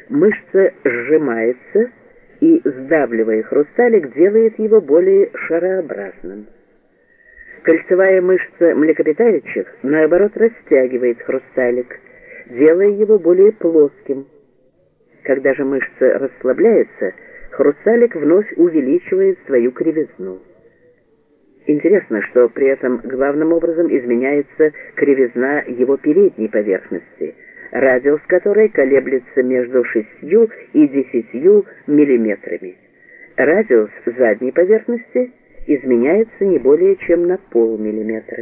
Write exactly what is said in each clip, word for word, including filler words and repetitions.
Мышца сжимается и, сдавливая хрусталик, делает его более шарообразным. Кольцевая мышца млекопитающих, наоборот, растягивает хрусталик, делая его более плоским. Когда же мышца расслабляется, хрусталик вновь увеличивает свою кривизну. Интересно, что при этом главным образом изменяется кривизна его передней поверхности, радиус которой колеблется между шестью и десятью миллиметрами. Радиус задней поверхности изменяется не более чем на полмиллиметра.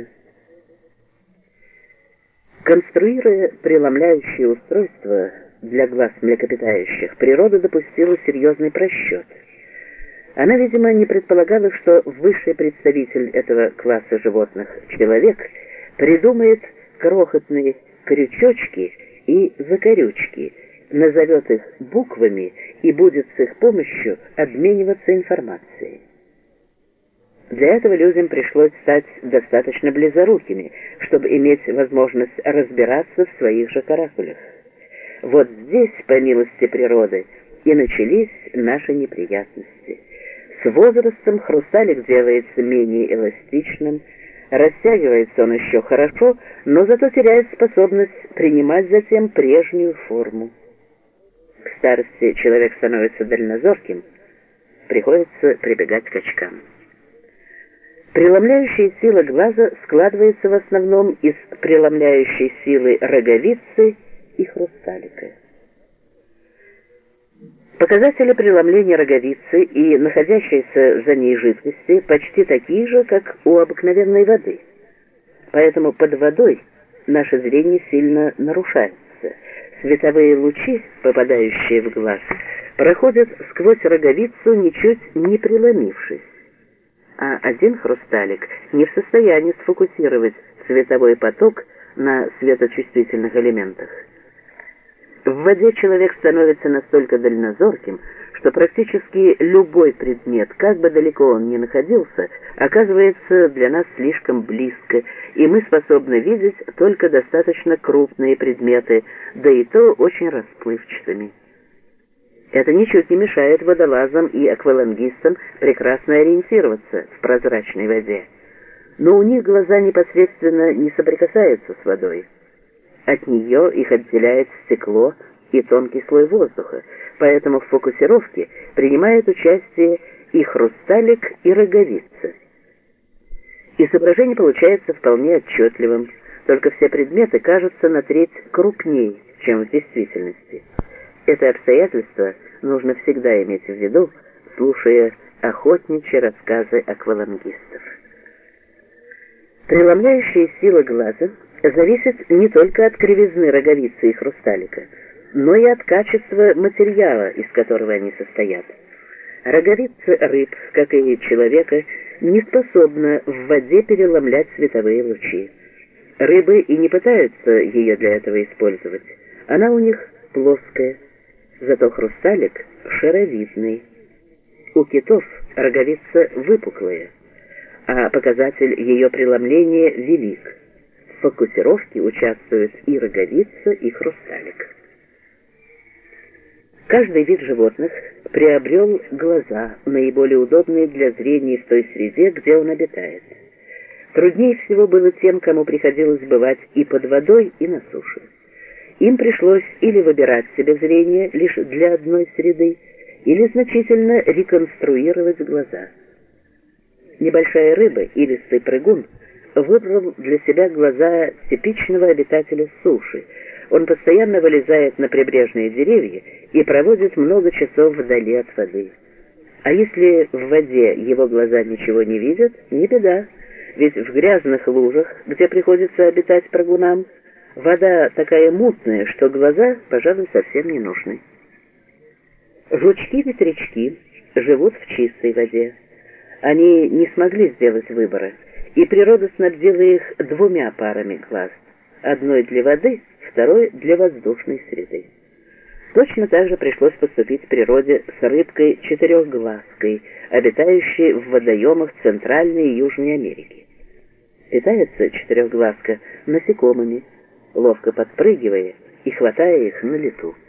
Конструируя преломляющие устройства для глаз млекопитающих, природа допустила серьезный просчет. Она, видимо, не предполагала, что высший представитель этого класса животных, человек, придумает крохотные крючочки и закорючки, назовет их буквами и будет с их помощью обмениваться информацией. Для этого людям пришлось стать достаточно близорукими, чтобы иметь возможность разбираться в своих же каракулях. Вот здесь, по милости природы, и начались наши неприятности. С возрастом хрусталик делается менее эластичным, растягивается он еще хорошо, но зато теряет способность принимать затем прежнюю форму. К старости человек становится дальнозорким, приходится прибегать к очкам. Преломляющая сила глаза складывается в основном из преломляющей силы роговицы и хрусталика. Показатели преломления роговицы и находящейся за ней жидкости почти такие же, как у обыкновенной воды. Поэтому под водой наше зрение сильно нарушается. Световые лучи, попадающие в глаз, проходят сквозь роговицу, ничуть не преломившись. А один хрусталик не в состоянии сфокусировать световой поток на светочувствительных элементах. В воде человек становится настолько дальнозорким, что практически любой предмет, как бы далеко он ни находился, оказывается для нас слишком близко, и мы способны видеть только достаточно крупные предметы, да и то очень расплывчатыми. Это ничуть не мешает водолазам и аквалангистам прекрасно ориентироваться в прозрачной воде. Но у них глаза непосредственно не соприкасаются с водой. От нее их отделяет стекло и тонкий слой воздуха, поэтому в фокусировке принимает участие и хрусталик, и роговица. Изображение получается вполне отчетливым, только все предметы кажутся на треть крупнее, чем в действительности. Это обстоятельство нужно всегда иметь в виду, слушая охотничьи рассказы аквалангистов. Преломляющая сила глаза зависит не только от кривизны роговицы и хрусталика, но и от качества материала, из которого они состоят. Роговица рыб, как и человека, не способна в воде переломлять световые лучи. Рыбы и не пытаются ее для этого использовать. Она у них плоская, зато хрусталик шаровидный. У китов роговица выпуклая, а показатель ее преломления велик. В фокусировке участвуют и роговица, и хрусталик. Каждый вид животных приобрел глаза, наиболее удобные для зрения в той среде, где он обитает. Труднее всего было тем, кому приходилось бывать и под водой, и на суше. Им пришлось или выбирать себе зрение лишь для одной среды, или значительно реконструировать глаза. Небольшая рыба, илистый прыгун, выбрал для себя глаза типичного обитателя суши. Он постоянно вылезает на прибрежные деревья и проводит много часов вдали от воды. А если в воде его глаза ничего не видят, не беда, ведь в грязных лужах, где приходится обитать прыгунам, вода такая мутная, что глаза, пожалуй, совсем не нужны. Жучки-ветрячки живут в чистой воде. Они не смогли сделать выбора, и природа снабдила их двумя парами глаз, одной для воды, второй для воздушной среды. Точно так же пришлось поступить природе с рыбкой-четырехглазкой, обитающей в водоемах Центральной и Южной Америки. Питается четырехглазка насекомыми, ловко подпрыгивая и хватая их на лету.